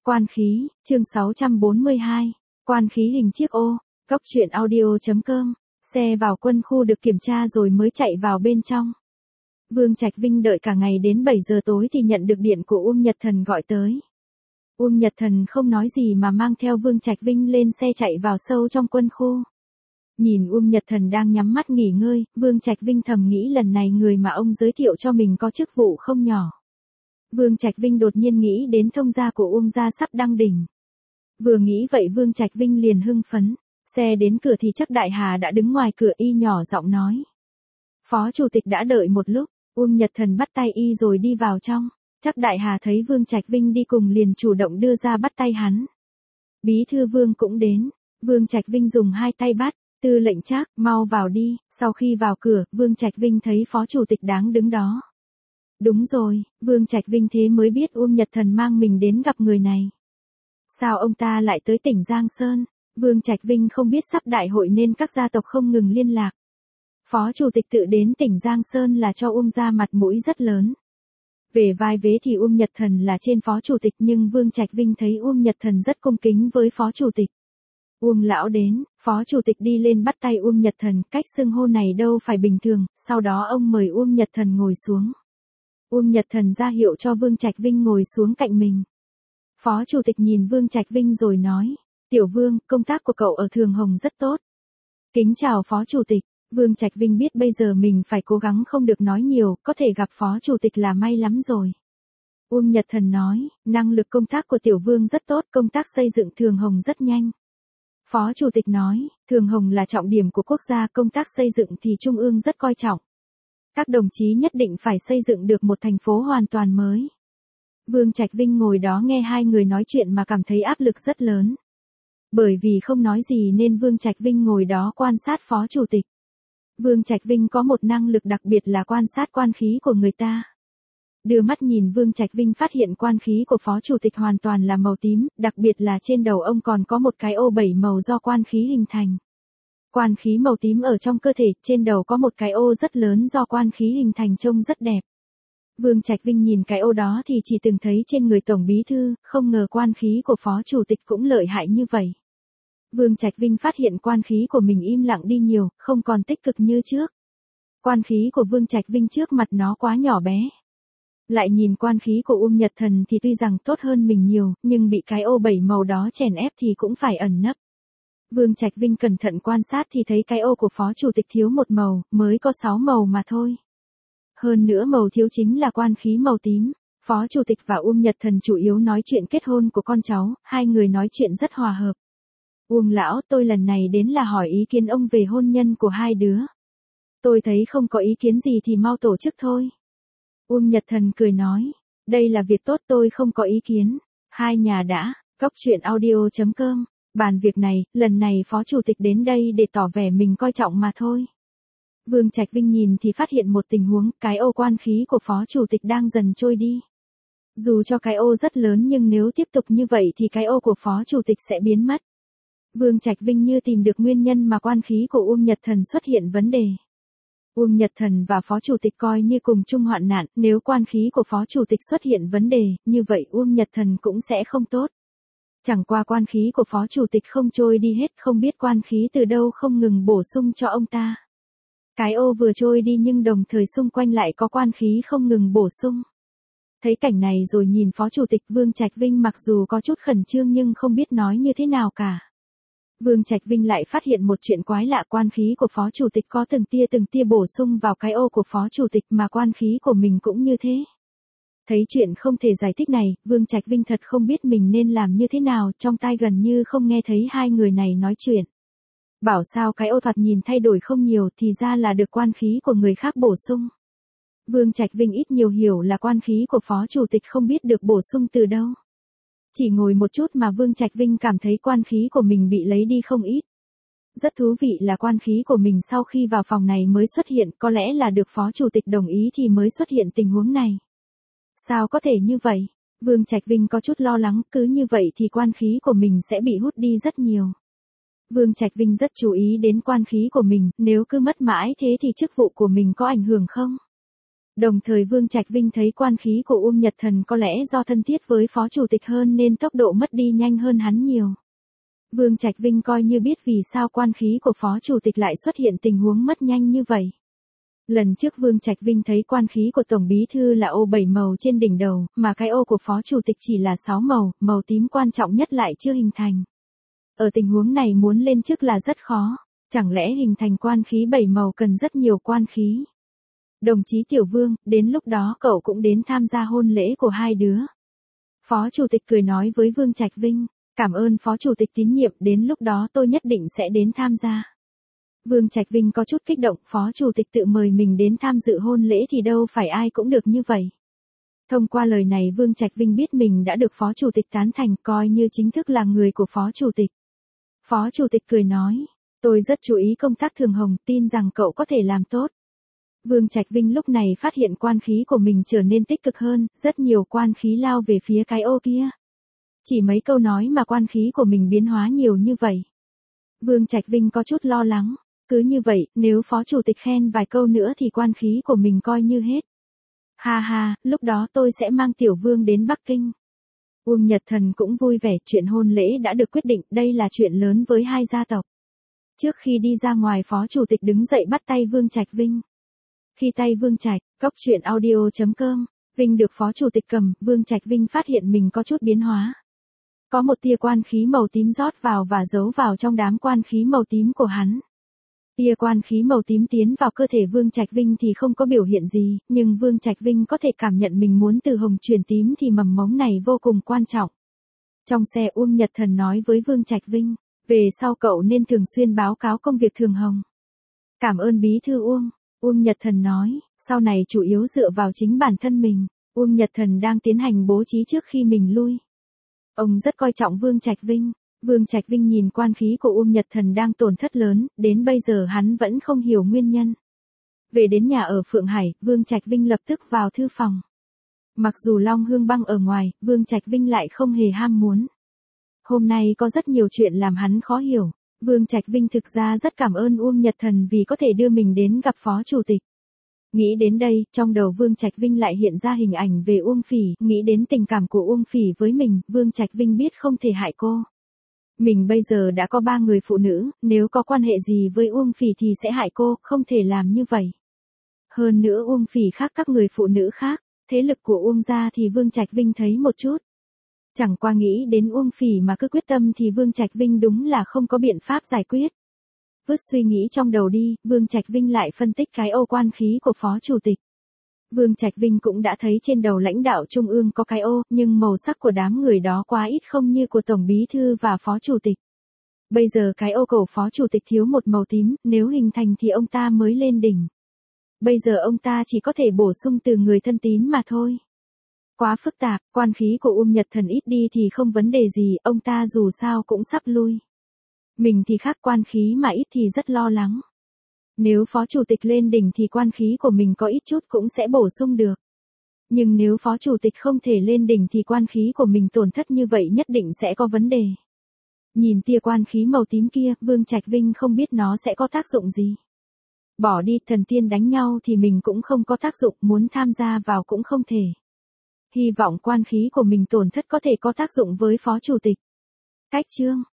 Quan khí, chương 642. Quan khí hình chiếc ô. Cóc truyện audio.com. Xe vào quân khu được kiểm tra rồi mới chạy vào bên trong. Vương Trạch Vinh đợi cả ngày đến 7 giờ tối thì nhận được điện của Nhật Thần gọi tới. Nhật Thần không nói gì mà mang theo Vương Trạch Vinh lên xe chạy vào sâu trong quân khu. Nhìn Nhật Thần đang nhắm mắt nghỉ ngơi, Vương Trạch Vinh thầm nghĩ lần này người mà ông giới thiệu cho mình có chức vụ không nhỏ. Vương Trạch Vinh đột nhiên nghĩ đến thông gia của gia sắp đăng đỉnh. Vừa nghĩ vậy Vương Trạch Vinh liền hưng phấn. Xe đến cửa thì chắc Đại Hà đã đứng ngoài cửa, y nhỏ giọng nói. Phó chủ tịch đã đợi một lúc, Nhật Thần bắt tay y rồi đi vào trong. Chắc Đại Hà thấy Vương Trạch Vinh đi cùng liền chủ động đưa ra bắt tay hắn. Bí thư Vương cũng đến. Vương Trạch Vinh dùng hai tay bắt. Tư lệnh Trác, mau vào đi. Sau khi vào cửa, Vương Trạch Vinh thấy phó chủ tịch đáng đứng đó. Đúng rồi, Vương Trạch Vinh thế mới biết Nhật Thần mang mình đến gặp người này. Sao ông ta lại tới tỉnh Giang Sơn? Vương Trạch Vinh không biết sắp đại hội nên các gia tộc không ngừng liên lạc. Phó chủ tịch tự đến tỉnh Giang Sơn là cho gia mặt mũi rất lớn. Về vai vế thì Nhật Thần là trên phó chủ tịch nhưng Vương Trạch Vinh thấy Nhật Thần rất cung kính với phó chủ tịch. Lão đến, phó chủ tịch đi lên bắt tay Nhật Thần, cách xưng hô này đâu phải bình thường, sau đó ông mời Nhật Thần ngồi xuống. Nhật Thần ra hiệu cho Vương Trạch Vinh ngồi xuống cạnh mình. Phó chủ tịch nhìn Vương Trạch Vinh rồi nói, Tiểu Vương, công tác của cậu ở Thường Hồng rất tốt. Kính chào phó chủ tịch. Vương Trạch Vinh biết bây giờ mình phải cố gắng không được nói nhiều, có thể gặp phó chủ tịch là may lắm rồi. Nhật Thần nói, năng lực công tác của Tiểu Vương rất tốt, công tác xây dựng Thường Hồng rất nhanh. Phó chủ tịch nói, Thường Hồng là trọng điểm của quốc gia, công tác xây dựng thì Trung ương rất coi trọng. Các đồng chí nhất định phải xây dựng được một thành phố hoàn toàn mới. Vương Trạch Vinh ngồi đó nghe hai người nói chuyện mà cảm thấy áp lực rất lớn. Bởi vì không nói gì nên Vương Trạch Vinh ngồi đó quan sát phó chủ tịch. Vương Trạch Vinh có một năng lực đặc biệt là quan sát quan khí của người ta. Đưa mắt nhìn Vương Trạch Vinh phát hiện quan khí của phó chủ tịch hoàn toàn là màu tím, đặc biệt là trên đầu ông còn có một cái ô 7 màu do quan khí hình thành. Quan khí màu tím ở trong cơ thể, trên đầu có một cái ô rất lớn do quan khí hình thành trông rất đẹp. Vương Trạch Vinh nhìn cái ô đó thì chỉ từng thấy trên người tổng bí thư, không ngờ quan khí của phó chủ tịch cũng lợi hại như vậy. Vương Trạch Vinh phát hiện quan khí của mình im lặng đi nhiều, không còn tích cực như trước. Quan khí của Vương Trạch Vinh trước mặt nó quá nhỏ bé. Lại nhìn quan khí của Nhật Thần thì tuy rằng tốt hơn mình nhiều, nhưng bị cái ô 7 màu đó chèn ép thì cũng phải ẩn nấp. Vương Trạch Vinh cẩn thận quan sát thì thấy cái ô của phó chủ tịch thiếu một màu, mới có 6 màu mà thôi. Hơn nữa màu thiếu chính là quan khí màu tím. Phó chủ tịch và Nhật Thần chủ yếu nói chuyện kết hôn của con cháu, hai người nói chuyện rất hòa hợp. Lão, tôi lần này đến là hỏi ý kiến ông về hôn nhân của hai đứa. Tôi thấy không có ý kiến gì thì mau tổ chức thôi. Nhật Thần cười nói, đây là việc tốt, tôi không có ý kiến. Hai nhà đã, cóc truyện audio.com, bàn việc này, lần này phó chủ tịch đến đây để tỏ vẻ mình coi trọng mà thôi. Vương Trạch Vinh nhìn thì phát hiện một tình huống, cái ô quan khí của phó chủ tịch đang dần trôi đi. Dù cho cái ô rất lớn nhưng nếu tiếp tục như vậy thì cái ô của phó chủ tịch sẽ biến mất. Vương Trạch Vinh như tìm được nguyên nhân mà quan khí của Nhật Thần xuất hiện vấn đề. Nhật Thần và phó chủ tịch coi như cùng chung hoạn nạn, nếu quan khí của phó chủ tịch xuất hiện vấn đề, như vậy Nhật Thần cũng sẽ không tốt. Chẳng qua quan khí của phó chủ tịch không trôi đi hết, không biết quan khí từ đâu không ngừng bổ sung cho ông ta. Cái ô vừa trôi đi nhưng đồng thời xung quanh lại có quan khí không ngừng bổ sung. Thấy cảnh này rồi nhìn phó chủ tịch Vương Trạch Vinh mặc dù có chút khẩn trương nhưng không biết nói như thế nào cả. Vương Trạch Vinh lại phát hiện một chuyện quái lạ, quan khí của phó chủ tịch có từng tia bổ sung vào cái ô của phó chủ tịch mà quan khí của mình cũng như thế. Thấy chuyện không thể giải thích này, Vương Trạch Vinh thật không biết mình nên làm như thế nào, trong tai gần như không nghe thấy hai người này nói chuyện. Bảo sao cái ô thoạt nhìn thay đổi không nhiều thì ra là được quan khí của người khác bổ sung. Vương Trạch Vinh ít nhiều hiểu là quan khí của phó chủ tịch không biết được bổ sung từ đâu. Chỉ ngồi một chút mà Vương Trạch Vinh cảm thấy quan khí của mình bị lấy đi không ít. Rất thú vị là quan khí của mình sau khi vào phòng này mới xuất hiện, có lẽ là được phó chủ tịch đồng ý thì mới xuất hiện tình huống này. Sao có thể như vậy? Vương Trạch Vinh có chút lo lắng, cứ như vậy thì quan khí của mình sẽ bị hút đi rất nhiều. Vương Trạch Vinh rất chú ý đến quan khí của mình, nếu cứ mất mãi thế thì chức vụ của mình có ảnh hưởng không? Đồng thời Vương Trạch Vinh thấy quan khí của Uông Nhật Thần có lẽ do thân thiết với phó chủ tịch hơn nên tốc độ mất đi nhanh hơn hắn nhiều. Vương Trạch Vinh coi như biết vì sao quan khí của phó chủ tịch lại xuất hiện tình huống mất nhanh như vậy. Lần trước Vương Trạch Vinh thấy quan khí của Tổng Bí Thư là ô 7 màu trên đỉnh đầu, mà cái ô của phó chủ tịch chỉ là 6 màu, màu tím quan trọng nhất lại chưa hình thành. Ở tình huống này muốn lên chức là rất khó, chẳng lẽ hình thành quan khí 7 màu cần rất nhiều quan khí. Đồng chí Tiểu Vương, đến lúc đó cậu cũng đến tham gia hôn lễ của hai đứa. Phó chủ tịch cười nói với Vương Trạch Vinh, cảm ơn phó chủ tịch tín nhiệm, đến lúc đó tôi nhất định sẽ đến tham gia. Vương Trạch Vinh có chút kích động, phó chủ tịch tự mời mình đến tham dự hôn lễ thì đâu phải ai cũng được như vậy. Thông qua lời này Vương Trạch Vinh biết mình đã được phó chủ tịch tán thành, coi như chính thức là người của phó chủ tịch. Phó chủ tịch cười nói, tôi rất chú ý công tác thường hồng, tin rằng cậu có thể làm tốt. Vương Trạch Vinh lúc này phát hiện quan khí của mình trở nên tích cực hơn, rất nhiều quan khí lao về phía cái ô kia. Chỉ mấy câu nói mà quan khí của mình biến hóa nhiều như vậy. Vương Trạch Vinh có chút lo lắng, cứ như vậy, nếu phó chủ tịch khen vài câu nữa thì quan khí của mình coi như hết. Ha ha, lúc đó tôi sẽ mang Tiểu Vương đến Bắc Kinh. Uông Nhật Thần cũng vui vẻ, chuyện hôn lễ đã được quyết định, đây là chuyện lớn với hai gia tộc. Trước khi đi ra ngoài phó chủ tịch đứng dậy bắt tay Vương Trạch Vinh. Khi tay Vương Trạch, cóc truyện audio.com, Vinh được phó chủ tịch cầm, Vương Trạch Vinh phát hiện mình có chút biến hóa. Có một tia quan khí màu tím rót vào và giấu vào trong đám quan khí màu tím của hắn. Tia quan khí màu tím tiến vào cơ thể Vương Trạch Vinh thì không có biểu hiện gì, nhưng Vương Trạch Vinh có thể cảm nhận mình muốn từ hồng chuyển tím thì mầm mống này vô cùng quan trọng. Trong xe Uông Nhật Thần nói với Vương Trạch Vinh, về sau cậu nên thường xuyên báo cáo công việc thường hồng. Cảm ơn Bí Thư Uông. Uông Nhật Thần nói, sau này chủ yếu dựa vào chính bản thân mình. Uông Nhật Thần đang tiến hành bố trí trước khi mình lui. Ông rất coi trọng Vương Trạch Vinh. Vương Trạch Vinh nhìn quan khí của Uông Nhật Thần đang tổn thất lớn, đến bây giờ hắn vẫn không hiểu nguyên nhân. Về đến nhà ở Phượng Hải, Vương Trạch Vinh lập tức vào thư phòng. Mặc dù Long Hương Băng ở ngoài, Vương Trạch Vinh lại không hề ham muốn. Hôm nay có rất nhiều chuyện làm hắn khó hiểu. Vương Trạch Vinh thực ra rất cảm ơn Uông Nhật Thần vì có thể đưa mình đến gặp phó chủ tịch. Nghĩ đến đây, trong đầu Vương Trạch Vinh lại hiện ra hình ảnh về Uông Phỉ, nghĩ đến tình cảm của Uông Phỉ với mình, Vương Trạch Vinh biết không thể hại cô. Mình bây giờ đã có 3 người phụ nữ, nếu có quan hệ gì với Uông Phỉ thì sẽ hại cô, không thể làm như vậy. Hơn nữa Uông Phỉ khác các người phụ nữ khác, thế lực của Uông gia thì Vương Trạch Vinh thấy một chút. Chẳng qua nghĩ đến Uông Phỉ mà cứ quyết tâm thì Vương Trạch Vinh đúng là không có biện pháp giải quyết. Vứt suy nghĩ trong đầu đi, Vương Trạch Vinh lại phân tích cái ô quan khí của phó chủ tịch. Vương Trạch Vinh cũng đã thấy trên đầu lãnh đạo trung ương có cái ô, nhưng màu sắc của đám người đó quá ít không như của Tổng Bí Thư và phó chủ tịch. Bây giờ cái ô cổ phó chủ tịch thiếu một màu tím, nếu hình thành thì ông ta mới lên đỉnh. Bây giờ ông ta chỉ có thể bổ sung từ người thân tín mà thôi. Quá phức tạp, quan khí của Uông Nhật Thần ít đi thì không vấn đề gì, ông ta dù sao cũng sắp lui. Mình thì khác, quan khí mà ít thì rất lo lắng. Nếu phó chủ tịch lên đỉnh thì quan khí của mình có ít chút cũng sẽ bổ sung được. Nhưng nếu phó chủ tịch không thể lên đỉnh thì quan khí của mình tổn thất như vậy nhất định sẽ có vấn đề. Nhìn tia quan khí màu tím kia, Vương Trạch Vinh không biết nó sẽ có tác dụng gì. Bỏ đi, thần tiên đánh nhau thì mình cũng không có tác dụng, muốn tham gia vào cũng không thể. Hy vọng quan khí của mình tổn thất có thể có tác dụng với phó chủ tịch. Cách chương